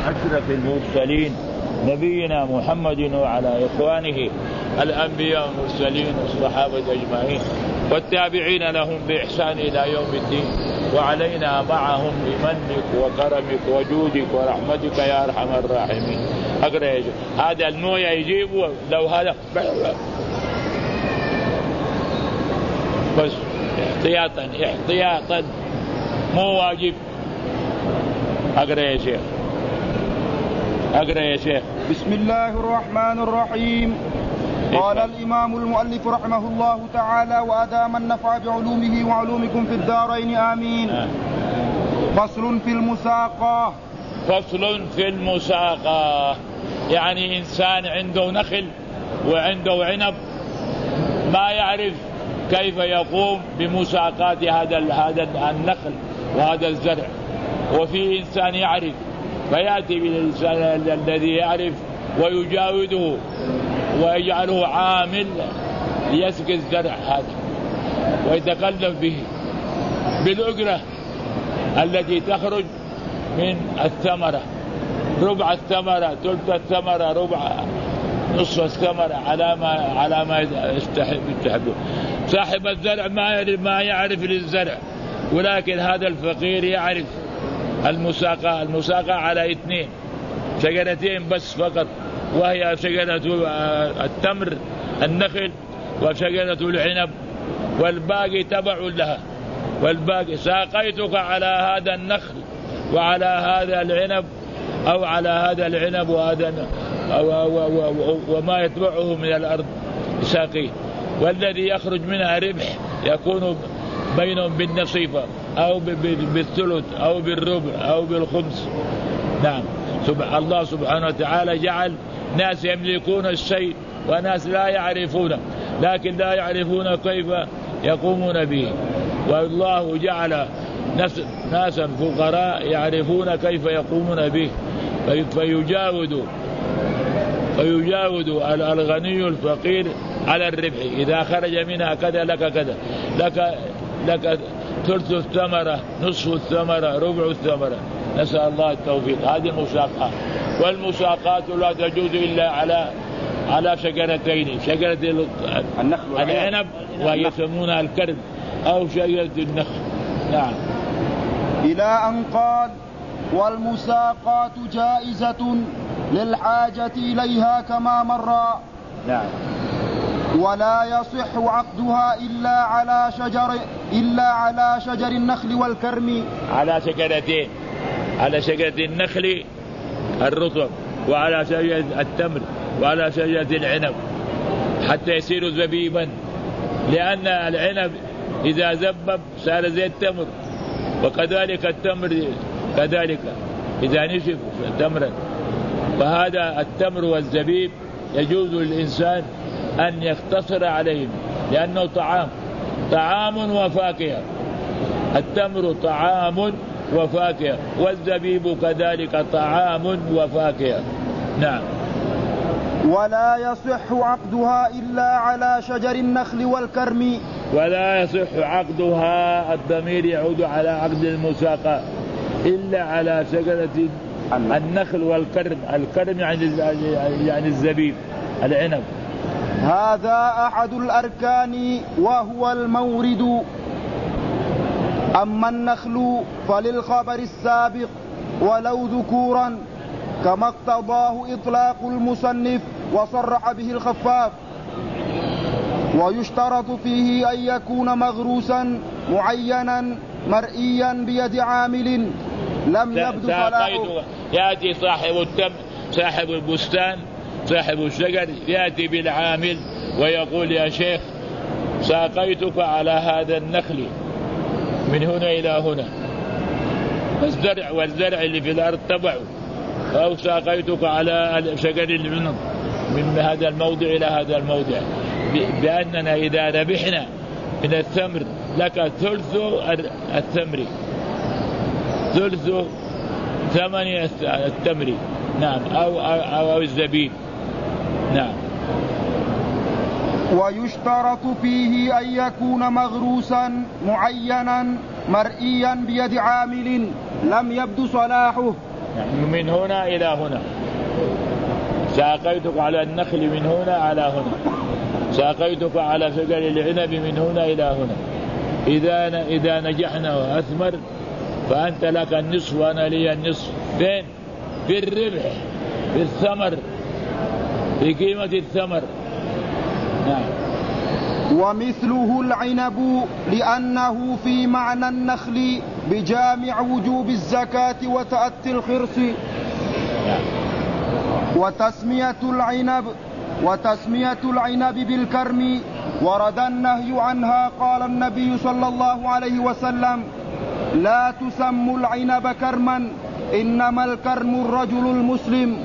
أشرف المرسلين نبينا محمد وعلى إخوانه الأنبياء والمرسلين والصحابة أجمعين والتابعين لهم بإحسان إلى يوم الدين، وعلينا معهم بمنك وكرمك وجودك ورحمتك يا أرحم الراحمين. أقرأ هذا المويه يجيب لو هذا بس احتياطا مو واجب. أقرأ يا شيخ. أقرأ يا شيخ. بسم الله الرحمن الرحيم. قال الإمام المؤلف رحمه الله تعالى وأدام النفع بعلومه وعلومكم في الدارين آمين. فصل في المساقة. فصل في المساقة يعني إنسان عنده نخل وعنده عنب ما يعرف كيف يقوم بمساقات هذا النخل وهذا الزرع، وفي إنسان يعرف فيأتي بالإنسان الذي يعرف ويجاوده ويجعله عامل ليسقي الزرع هذا ويتكلف به بالأجرة التي تخرج من الثمرة، ربع الثمرة، ثلث الثمرة، ربع، نصف الثمرة، على ما يستحب. صاحب الزرع ما يعرف للزرع، ولكن هذا الفقير يعرف المساقة. المساقة على 2 شجرتين بس فقط، وهي شجرة التمر النخل وشجرة العنب، والباقي تبع لها. والباقي ساقيتك على هذا النخل وعلى هذا العنب أو على هذا العنب وهذا وما يتبعه من الأرض ساقيه، والذي يخرج منها ربح يكون بينهم بالنصيفة أو بالثلث أو بالربع أو بالخمس. نعم. الله سبحانه وتعالى جعل ناس يملكون الشيء وناس لا يعرفونه، لكن لا يعرفون كيف يقومون به، والله جعل ناسا فقراء يعرفون كيف يقومون به فيجاود الغني الفقير على الربح. إذا خرج منها كذا لك كذا، لك ثلث الثمرة، نصف الثمرة، ربع الثمرة. نسأل الله التوفيق. هذه المساقات، والمساقات لا تجوز إلا على شجرتين، شجرة العنب وهي يسمونها الكرم، أو شجرة النخل. نعم. إلى أن قال والمساقات جائزة للحاجة إليها كما مر. نعم. ولا يصح عقدها إلا على شجر النخل والكرم. على شجرتين، على شجرة النخل الرطب وعلى شجرة التمر وعلى شجرة العنب حتى يصير زبيبا، لأن العنب إذا زبب صار زي التمر، وكذلك التمر كذلك إذا نشف تمرا. فهذا التمر والزبيب يجوز للإنسان أن يقتصر عليهم، لأنه طعام وفاكهة. التمر طعام وفاكهة، والزبيب كذلك طعام وفاكهة. نعم. ولا يصح عقدها إلا على شجر النخل والكرم. ولا يصح عقدها، الضمير يعود على عقد المساقة، إلا على شجرة النخل والكرم. الكرم يعني الزبيب، العنب. هذا أحد الأركان وهو المورد. أما النخل فللخبر السابق ولو ذكورا، كما اقتضاه إطلاق المصنف وصرح به الخفاف. ويشترط فيه أن يكون مغروسا معينا مرئيا بيد عامل لم يبدو صلاحه. يأتي صاحب البستان، صاحب الشجر، يأتي بالعامل ويقول يا شيخ ساقيتك على هذا النخل من هنا إلى هنا، والزرع اللي في الأرض تبعه، أو ساقيتك على شجر العنب من هذا الموضع إلى هذا الموضع، بأننا إذا ربحنا من الثمر لك ثلث الثمر، ثلث ثمن التمر. نعم. أو الزبيب. نعم. ويشترط فيه أن يكون مغروسا معينا مرئيا بيد عامل لم يبدو صلاحه. من هنا إلى هنا. ساقيتك على النخل من هنا على هنا، ساقيتك على فقر العنب من هنا إلى هنا. إذا نجحنا وأثمر فأنت لك النصف وأنا لي النصف. فين؟ في الربح، في الثمر، في قيمة الثمر. نعم. ومثله العنب لأنه في معنى النخل بجامع وجوب الزكاة وتأتي الخرص. وتسمية العنب بالكرم ورد النهي عنها. قال النبي صلى الله عليه وسلم: لا تسموا العنب كرما، إنما الكرم الرجل المسلم.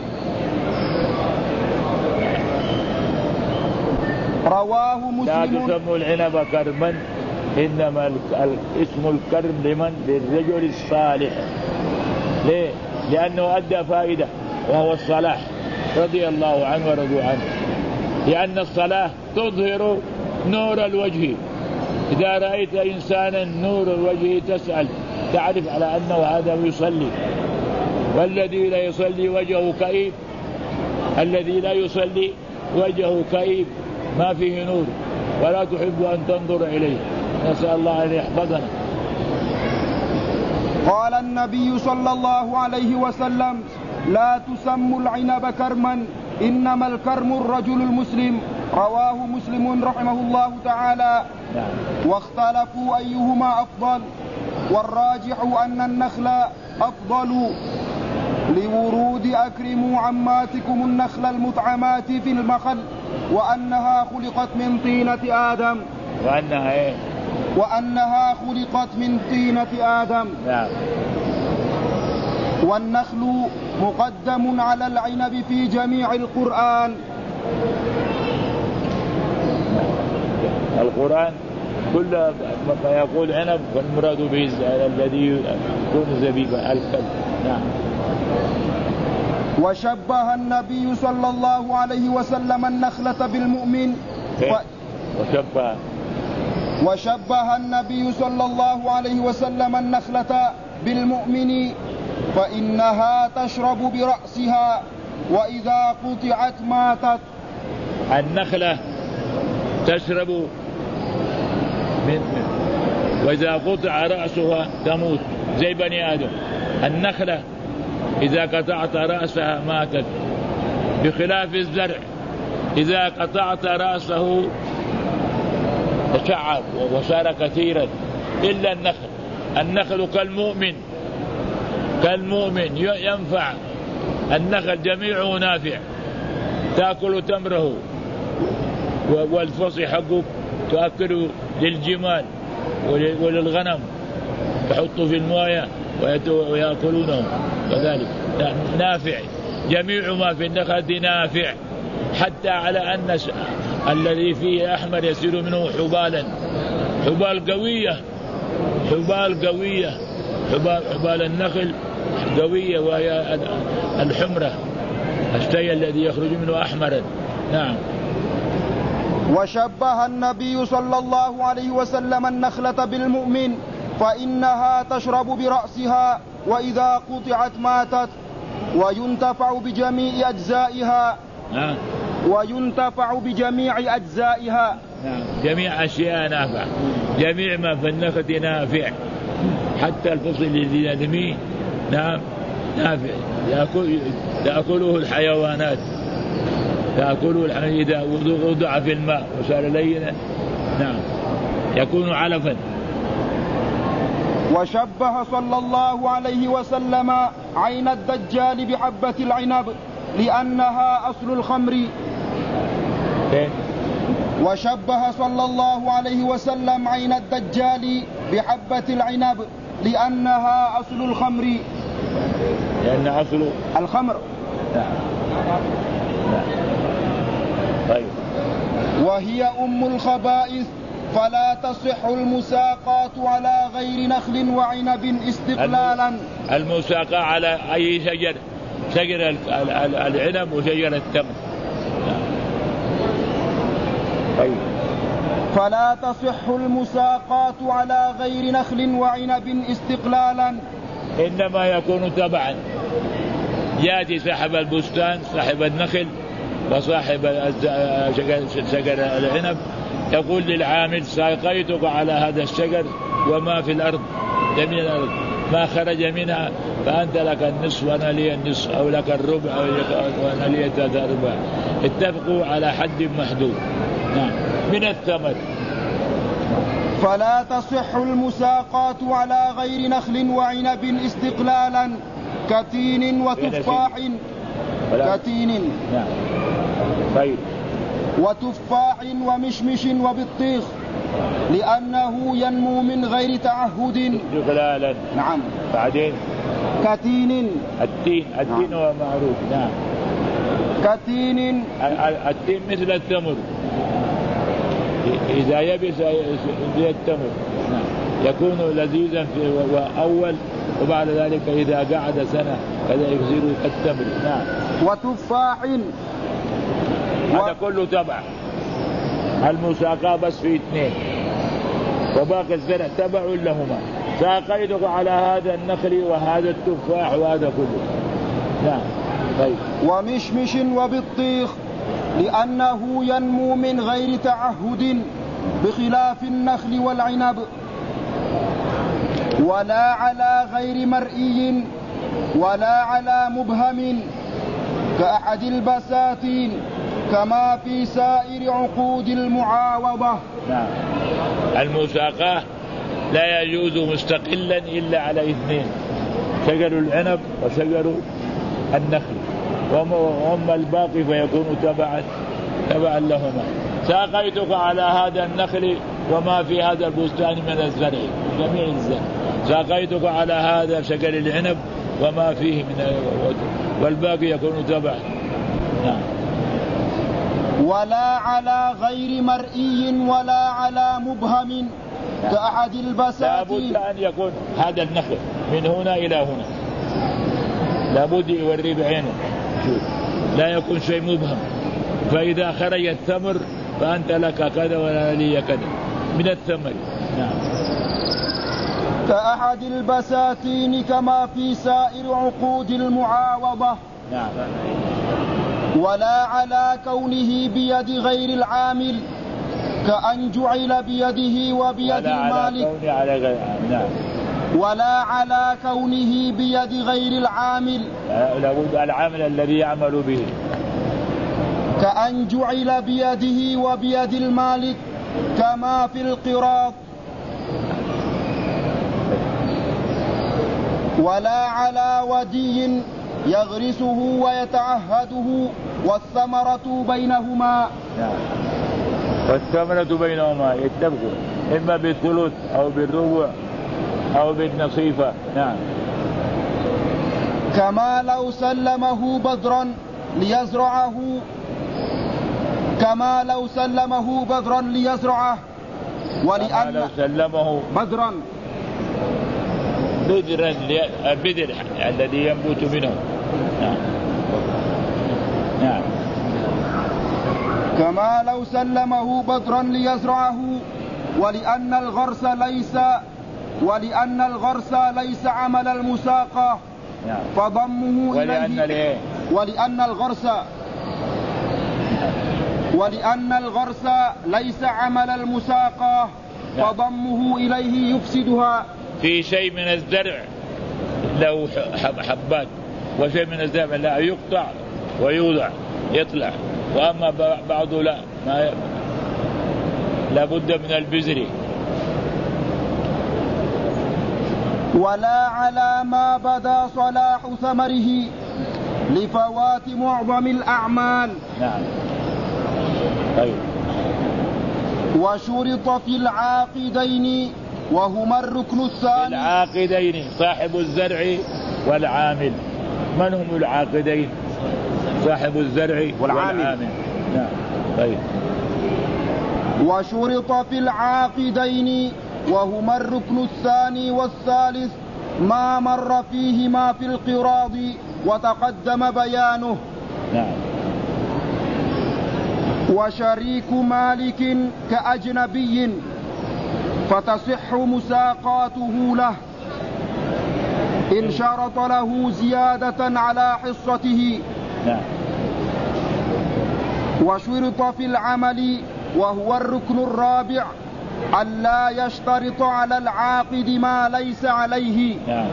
رواه مسلم. لا تسموا العنب كرما، إنما اسم الكرم لمن؟ للرجل الصالح. ليه؟ لأنه أدى فائدة وهو الصلاح، رضي الله عنه ورضوا عنه. لأن الصلاة تظهر نور الوجه. إذا رأيت إنسانا نور الوجه تسأل، تعرف على أنه هذا يصلي. والذي لا يصلي وجهه كئيب، الذي لا يصلي وجهه كئيب ما فيه نور ولا تحب أن تنظر إليه. نسأل الله أن يحفظنا. قال النبي صلى الله عليه وسلم: لا تسموا العنب كرما، إنما الكرم الرجل المسلم. رواه مسلم رحمه الله تعالى. واختلفوا أيهما أفضل، والراجح أن النخل أفضل لورود أكرموا عماتكم النخل المطعمات في المخل، وأنها خلقت من طينة آدم. وأنها خلقت من طينة آدم. والنخل مقدم على العنب في جميع القرآن. القرآن كل ما يقول عنب فالمراد به الذي يكون زبيبا الكلب. نعم. وشبه النبي صلى الله عليه وسلم النخلة بالمؤمن. وشبه النبي صلى الله عليه وسلم النخلة بالمؤمن، فإنها تشرب برأسها وإذا قطعت ماتت. النخلة تشرب وإذا قطع رأسها تموت زي بني آدم. النخلة إذا قطعت رأسها ماتت، بخلاف الزرع إذا قطعت رأسه تشعب وصار كثيرا. إلا النخل كالمؤمن ينفع. النخل جميعه نافع، تأكل تمره والفصي حقه تأكله للجمال وللغنم، تحطه في المويه ويأكلونه كذلك. نافع، جميع ما في النخلة نافع، حتى على أن الذي فيه أحمر يصير منه حبال قوية. حبال النخل قوية، وهي الحمرة، الشيء الذي يخرج منه أحمرا. نعم. وشبه النبي صلى الله عليه وسلم النخلة بالمؤمن، فإنها تشرب برأسها وإذا قطعت ماتت، وينتفع بجميع أجزائها. نعم. جميع أشياء نافع، جميع ما في النخلة نافع، حتى الفصل الذي ينميه نعم نافع، تأكله الحيوانات، إذا وضع في الماء وصار لينا نعم يكون علفا. وشبه صلى الله عليه وسلم عين الدجال بحبة العنب لأنها أصل الخمر. وشبه صلى الله عليه وسلم عين الدجال بحبة العنب لأنها أصل الخمر. لأن أصل الخمر. طيب. وهي أم الخبائث، فلا تصح المساقات على غير نخل وعنب استقلالا. المساقات على أي شجر العنب وشجر التمر. طيب. فلا تصح المساقات على غير نخل وعنب استقلالا، إنما يكون تبعا يأتي صاحب البستان صاحب النخل وصاحب شجر العنب يقول للعامل ساقيتك على هذا الشجر وما في الأرض جميع الأرض ما خرج منها فأنت لك النصف وأنا لي النصف أو لك الربع وأنا لي 3/4. اتفقوا على حد محدود. نعم. من الثمر فلا تصح المساقات على غير نخل وعنب استقلالا كتين وتفاح كتين نعم. طيب. وتفاح ومشمش وبطيخ لأنه ينمو من غير تعهد استقلالا. نعم. بعدين كتين التين نعم. هو معروف. نعم. كتين التين مثل التمر إذا يبس زي التمر. نعم. يكون لذيذا في أول وبعد ذلك إذا قعد سنة كذا يصير كالتمر. نعم. وتفاح هذا كله تبع المساقاة بس في 2 وباقي الزرع تبع لهما. ساقيتك على هذا النخل وهذا التفاح وهذا كله. نعم. طيب. ومشمش وبطيخ لأنه ينمو من غير تعهد بخلاف النخل والعنب. ولا على غير مرئي ولا على مبهم كأحد البساتين كما في سائر عقود المعاوضة. نعم. المساقاة لا يجوز مستقلا إلا على 2 شجر العنب وشجر النخل وأما الباقي فيكون تبعا لهما. ساقيتك على هذا النخل وما في هذا البستان من الزرع جميع الزرع. ساقيتك على هذا شجر العنب وما فيه من والباقي يكون تبعا. نعم. ولا على غير مرئي ولا على مبهم كأحد البساتين. لابد أن يكون هذا النخل من هنا إلى هنا لابد يوري بعينه لا يكون شيء مبهم. فإذا خرج الثمر فأنت لك كذا ولا لي كذا من الثمر. نعم. كأحد البساتين كما في سائر عقود المعاوضة. نعم. ولا على كونه بيد غير العامل كأن جعل بيده وبيد المالك. نعم. ولا على كونه بيد غير العامل لابد العامل الذي يعمل به كأن جعل بيده وبيد المالك كما في القراض. ولا على ودي يغرسه ويتعهده والثمرة بينهما. نعم. والثمرة بينهما يتفقوا إما بالثلث أو بالربع أو بالنصيفة. نعم. كما لو سلمه بدرا ليزرعه ولأن لو سلمه بدرا البذر الذي ينبت منه. نعم. نعم. كما لو سلمه بدرا ليزرعه ولأن الغرس ليس عمل المساقة. نعم. فضمه إليه ولأن الغرس ليس عمل المساقة. نعم. فضمه إليه يفسدها. في شيء من الزرع له حبات وشيء من الزرع لا يقطع ويوضع يطلع وأما بعضه لا بد من البذر. ولا على ما بدا صلاح ثمره لفوات معظم الأعمال. نعم. طيب. وشرط في العاقدين وهما الركن الثاني. العاقدين صاحب الزرع والعامل. من هم العاقدين؟ صاحب الزرع والعامل. نعم. طيب. وشرط في العاقدين وهما الركن الثاني والثالث ما مر فيهما في القراض وتقدم بيانه. نعم. وشريك مالك كأجنبي فتصح مساقاته له إن شرط له زيادة على حصته. نعم. وشرط في العمل وهو الركن الرابع ألا يشترط على العاقد ما ليس عليه. نعم.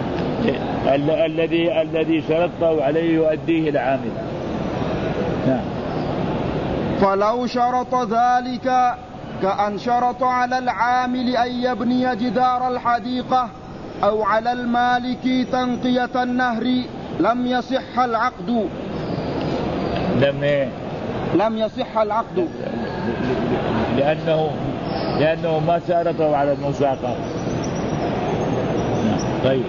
الذي شرطه عليه يؤديه العامل. نعم. فلو شرط ذلك كأن شرط على العامل أن يبني جدار الحديقة أو على المالك تنقية النهر لم يصح العقد. لم يصح العقد لأنه ما شرطه على المساقة. طيب.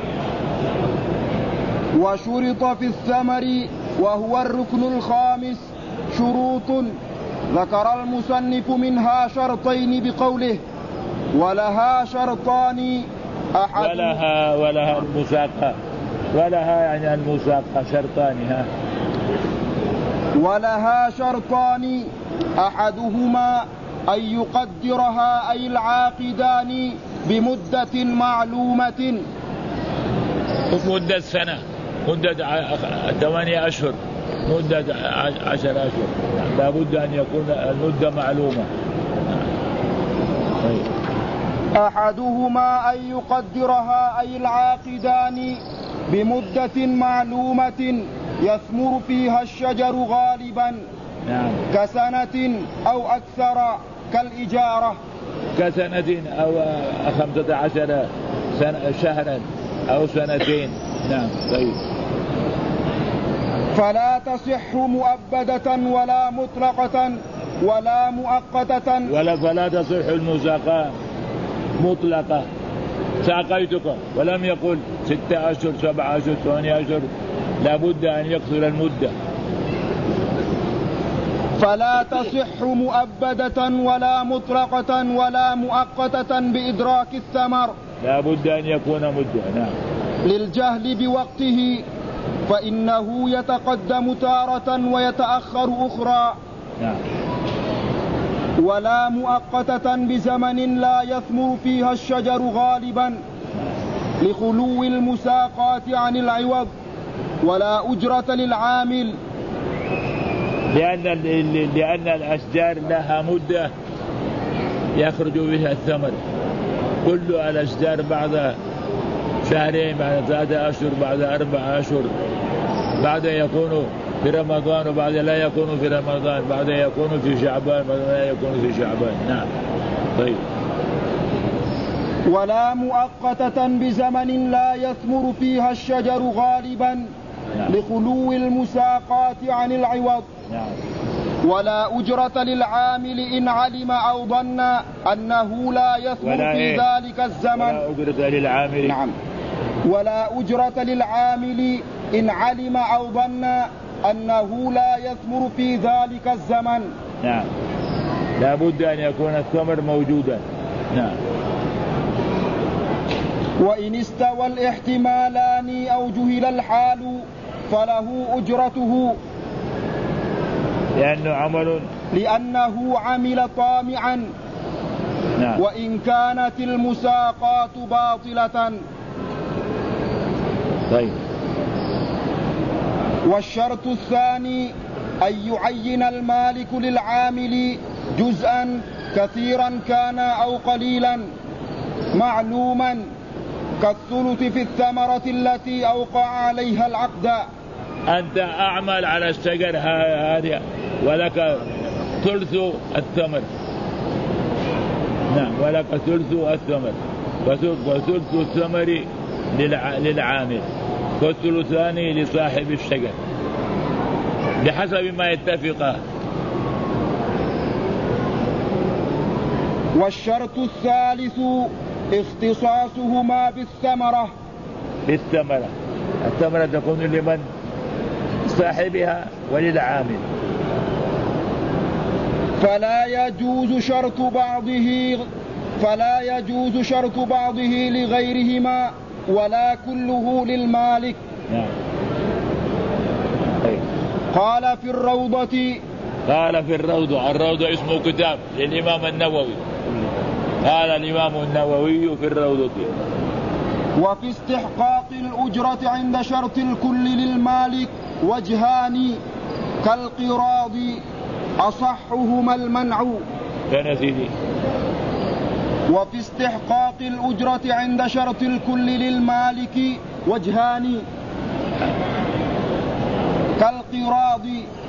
وشرط في الثمر وهو الركن الخامس شروط ذكر المصنف منها شرطين بقوله ولها شرطان أحد. ولها المساقة، ولها يعني المساقة شرطان. ولها شرطان أحدهما أن يقدرها أي العاقدان بمدة معلومة. مدة سنة، مدة 8 أشهر، مدة 10 أشهر، لا بد أن يكون المدة معلومة. أحدهما أن يقدرها أي العاقدان بمدة معلومة يثمر فيها الشجر غالبا. نعم. كسنة أو أكثر كالإجارة. كسنة أو 15 شهرا أو سنتين. نعم. طيب. فلا تصح مؤبدة ولا مطلقة ولا مؤقتة. فلا تصح المساقة مطلقة. ساقيتك ولم يقل 6 أشهر 7 أشهر 8 أشهر، لا بد أن يقصر المدة. فلا تصح مؤبدة ولا مطلقة ولا مؤقتة بإدراك الثمر، لا بد أن يكون مدة. نعم. للجهل بوقته فإنه يتقدم تارة ويتأخر أخرى. نعم. ولا مؤقتة بزمن لا يثمر فيها الشجر غالبا لخلو المساقات عن العوض، ولا أجرة للعامل، لأن الأشجار لها مدة يخرج بها الثمر. كل الأشجار بعد شهرين، بعد 3 أشهر، بعد 4 أشهر، بعد يكون في رمضان وبعد لا يكون في رمضان، بعد يكون في شعبان، بعد لا يكون في شعبان. نعم. طيب. ولا مؤقتة بزمن لا يثمر فيها الشجر غالبا. نعم. لخلو المساقات عن العوض. نعم. ولا أجرة للعامل إن علم أو ظن أنه لا يثمر في ذلك الزمن. ولا أجرة للعامل. نعم. ولا أجرة للعامل إن علم أو ظن أنه لا يثمر في ذلك الزمن. نعم. لا بد أن يكون الثمر موجودا. نعم. وإن استوى الاحتمالان أو جهل الحال فله أجرته، لأنه عمل طامعا. نعم. وإن كانت المساقات باطلة. طيب. والشرط الثاني أن يعين المالك للعامل جزءا كثيرا كان أو قليلا معلوما كالثلث في الثمرة التي أوقع عليها العقد. أنت أعمل على الشجر هذه ولك ثلث الثمر. نعم. ولك ثلث الثمر، وثلث الثمر للعامل، والثلثان لصاحب الشجر بحسب ما يتفقا. والشرط الثالث اختصاصهما بالثمرة. الثمرة تكون لمن؟ صاحبها وللعامل. فلا يجوز شرط بعضه لغيرهما ولا كله للمالك. نعم. قال في الروضة. الروضة اسمه كتاب للإمام النووي. قال الإمام النووي في الروضة: وفي استحقاق الأجرة عند شرط الكل للمالك وجهان كالقراض أصحهما المنع. وفي استحقاق الأجرة عند شرط الكل للمالك وجهان كالقراض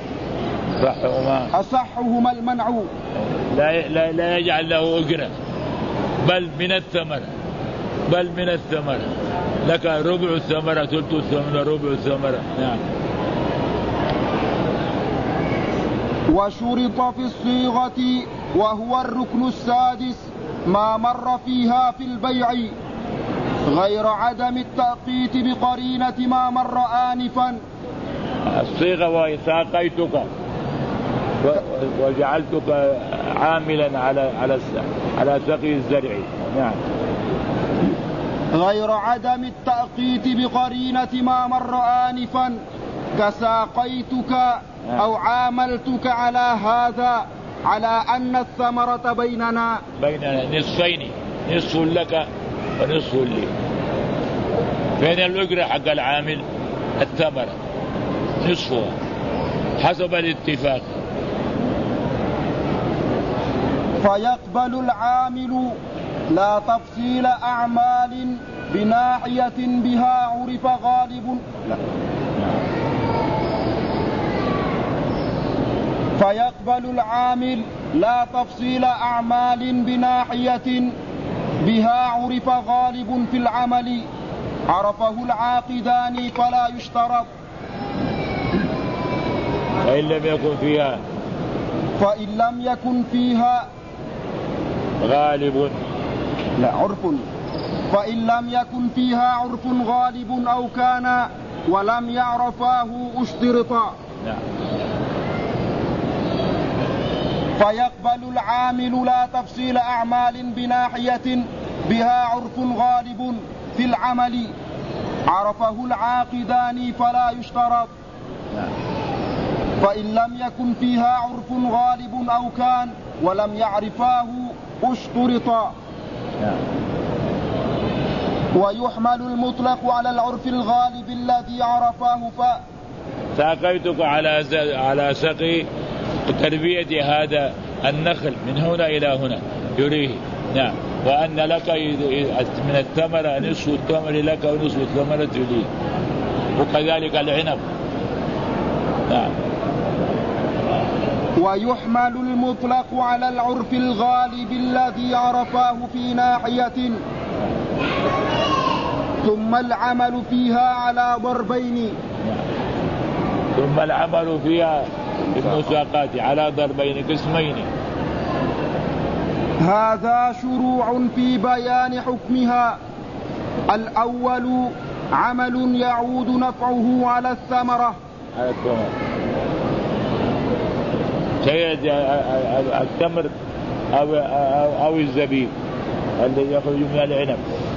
أصحهما المنع. لا يجعل له أجرة بل من الثمرة لك ربع الثمرة ثلث الثمرة ربع الثمرة. نعم. وشرط في الصيغة وهو الركن السادس ما مر فيها في البيع غير عدم التأقيت بقرينة ما مر آنفا. الصيغة وهي ساقيتك وجعلتك عاملا على سقي الزرع. نعم. غير عدم التأقيت بقرينة ما مر آنفا كساقيتك أو عاملتك على هذا على أن الثمرة بيننا نصفين، نصف لك ونصف لي. فين الأجرة حق العامل؟ الثمرة نصفها حسب الاتفاق. فيقبل العامل لا تفصيل أعمال بناحية بها عرف غالب. فيقبل العامل لا تفصيل أعمال بناحية بها عرف غالب في العمل عرفه العاقدان فلا يشترط. فإن لم يكن فيها غالب عرف. فإن لم يكن فيها عرف غالب أو كان ولم يعرفاه اشترطا. فيقبل العامل لا تفصيل أعمال بناحية بها عرف غالب في العمل عرفه العاقدان فلا يشترط. فإن لم يكن فيها عرف غالب أو كان ولم يعرفاه اشترطا. ويحمل المطلق على العرف الغالب الذي عرفاه. ساقيتك على سقي تربية هذا النخل من هنا إلى هنا يريه. نعم. وأن لك من الثمرة نصف الثمر لك ونصف الثمرة لي، وكذلك العنب. نعم. ويحمل المطلق على العرف الغالب الذي عرفاه في ناحية ثم العمل فيها على ضربين. ثم العمل فيها بالمساقات على ضربين قسمين. هذا شروع في بيان حكمها. الأول عمل يعود نفعه على الثمرة. التمر أو الزبيب الذي يخرج من العنب.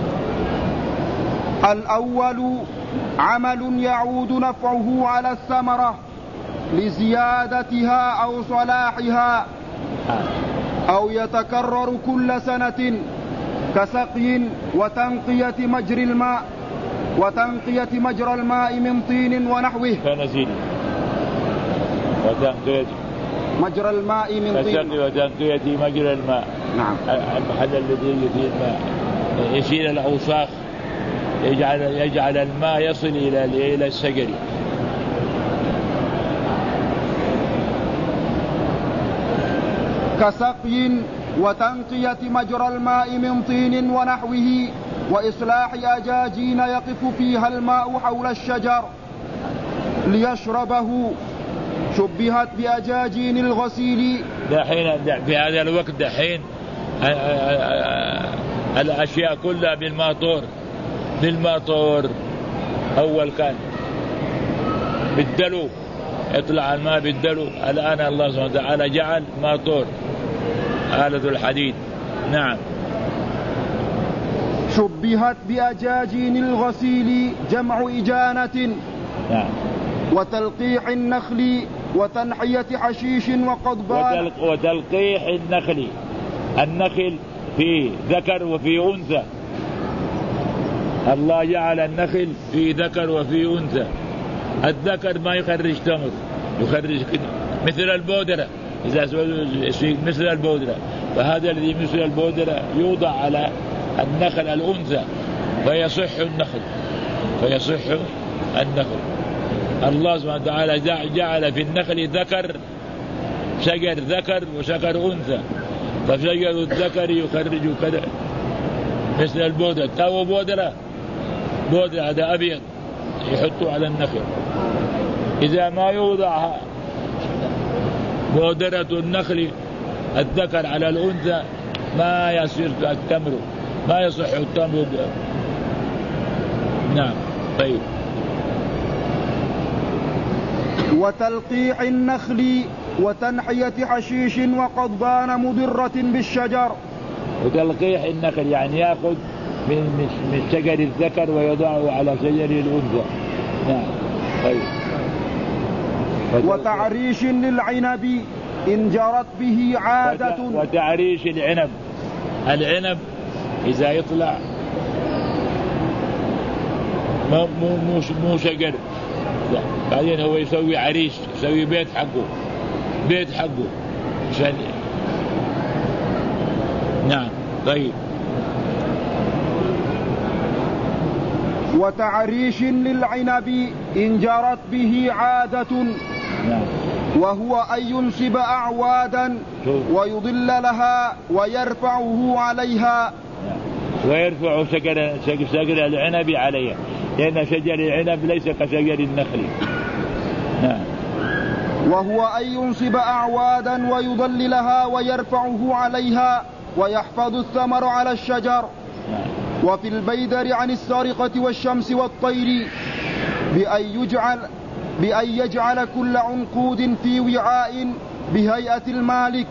الأول عمل يعود نفعه على الثمرة لزيادتها أو صلاحها أو يتكرر كل سنة كسقي وتنقية مجرى الماء من طين ونحوه. مجرى الماء من طين وتنقية مجرى الماء. نعم. المحل الذي يجري فيه الماء يشيل الأوساخ يجعل الماء يصل إلى الشجر. كسقي وتنقية مجرى الماء من طين ونحوه وإصلاح أجاجين يقف فيها الماء حول الشجر ليشربه. شبهت بأجاجين الغسيل. دحين في هذا الوقت دحين الأشياء كلها بالماطور. أول كان بالدلو يطلع الماء بالدلو، الآن الله سبحانه وتعالى جعل ماطور آلة الحديد. نعم. شبهت بأجاجين الغسيل جمع إجانة. نعم. وتلقيح النخل وتنحية حشيش وقضبان. وتلقيح النخل في ذكر وفي أنثى. الله جعل النخل في ذكر وفي أنثى. الذكر ما يخرج تمر، يخرج كده مثل البودرة، إذا مثل البودرة، فهذا الذي مثل البودرة يوضع على النخل الأنثى فيصح النخل، فيصح النخل. الله سبحانه وتعالى جعل في النخل ذكر، شجر ذكر وشجر أنثى، فشجر الذكر يخرج كذا مثل البودرة. تو بودرة هذا أبيض يحطوا على النخل. إذا ما يوضع بودرة النخل الذكر على الأنثى ما يصير التمر، ما يصح التمر. نعم. طيب. وتلقيح النخل وتنحية حشيش وقضبان مضرة بالشجر. وتلقيح النخل يعني يأخذ من شجر الذكر ويضعه على شجر الأنثى. نعم. طيب. وتعريش للعنب إن جرت به عادة. وتعريش العنب إذا يطلع مو شجر، بعدين هو يسوي عريش، يسوي بيت حقه عشان. نعم. طيب. وتعريش للعنب إن جرت به عادة. نعم. وهو أن ينسب أعوادا ويضل لها ويرفعه عليها. ويرفع شجر العنب عليها، لأن شجر العنب ليس كشجر النخل. نعم. وهو أن ينسب أعوادا ويضل لها ويرفعه عليها ويحفظ الثمر على الشجر. نعم. وفي البيدر عن السارقة والشمس والطير بأن يجعل كل عنقود في وعاء بهيئة المالك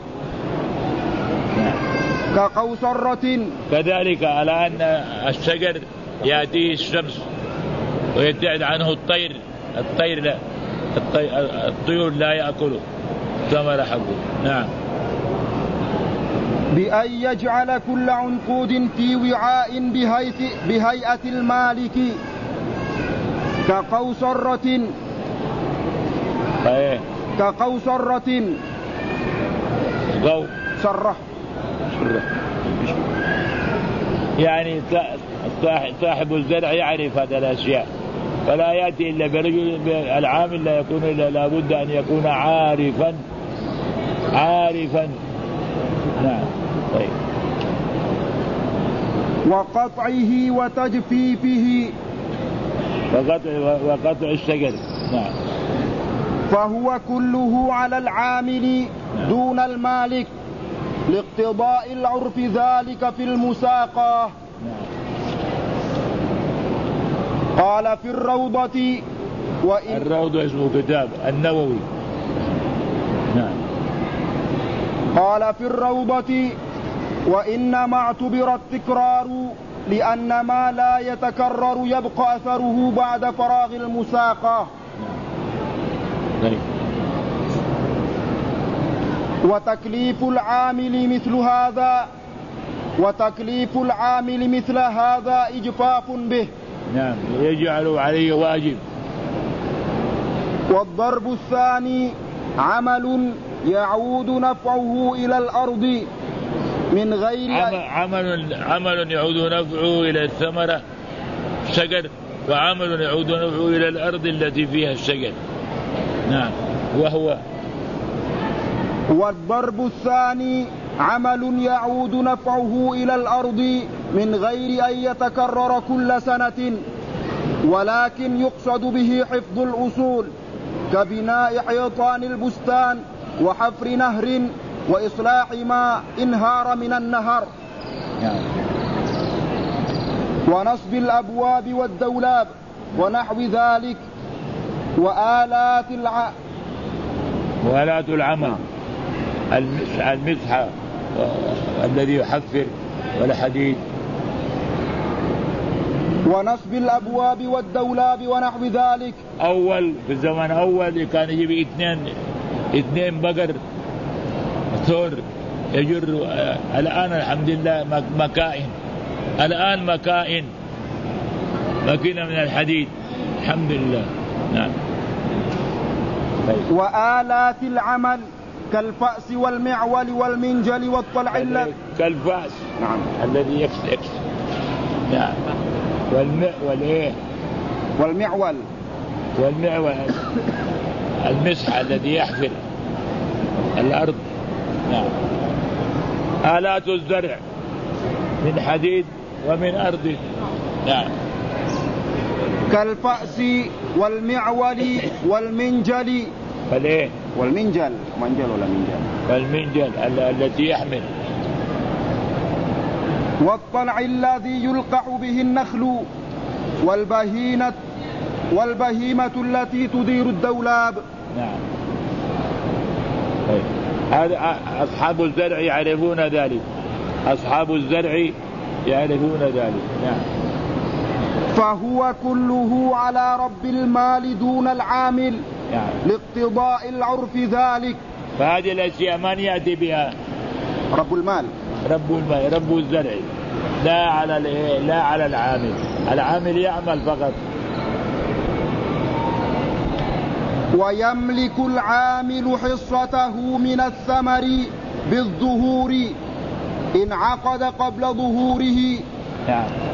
كقوصرة. كذلك على أن الشجر يأتيه الشمس ويبتعد عنه الطير لا، الطيور لا يأكله ثمر حقه. نعم. بأن يجعل كل عنقود في وعاء بهيئة المالك كقوصرة. كقوصرة. سرة. يعني صاحب الزرع يعرف هذه الأشياء، فلا يأتي إلا برجل العامل لا يكون إلا لابد أن يكون عارفا. نعم. طيب. وقطعه وتجفيفه. وقطع الشجر. نعم. فهو كله على العامل دون المالك لاقتضاء العرف ذلك في المساقة. قال في الروضة الروضة اسمه كتاب النووي. نعم. قال في الروضة وإنما اعتبر التكرار لأن ما لا يتكرر يبقى أثره بعد فراغ المساقة. نعم. وتكليف العامل مثل هذا إجفاف به. نعم. يجعل عليه واجب. والضرب الثاني عمل يعود نفعه إلى الأرض من غير عمل يعود نفعه إلى الثمرة الشجر، وعمل يعود نفعه إلى الأرض التي فيها الشجر. نعم. وهو والضرب الثاني عمل يعود نفعه إلى الأرض من غير أن يتكرر كل سنة، ولكن يقصد به حفظ الأصول كبناء حيطان البستان وحفر نهر وإصلاح ما انهار من النهر. ونصب الأبواب والدولاب ونحو ذلك. وآلات العمل المسحة الذي يحفر والحديد. ونصب الأبواب والدولاب ونحو ذلك. أول في الزمن أول كان يجيب اثنين بقر ثور يجر. الآن الحمد لله مكائن، الآن مكائن ماكينة من الحديد. الحمد لله. نعم. وآلات العمل كالفأس والمعول والمنجل والطلع كالفأس. نعم. الذي يكس. نعم. والمعول المسح الذي يحفر الأرض. نعم. آلات الزرع من حديد ومن أرض. نعم. كالفأس والمعول والمنجل. والمنجل والمنجل التي يحمل. والطلع الذي يلقح به النخل والبهيمة التي تدير الدولاب. نعم. هذا أصحاب الزرع يعرفون ذلك. نعم. فهو كله على رب المال دون العامل. نعم. لاقتضاء العرف ذلك. فهذه الأشياء من يأتي بها؟ رب المال، رب الزرع، لا على العامل. العامل يعمل فقط. ويملك العامل حصته من الثمر بالظهور إن عقد قبل ظهوره. نعم.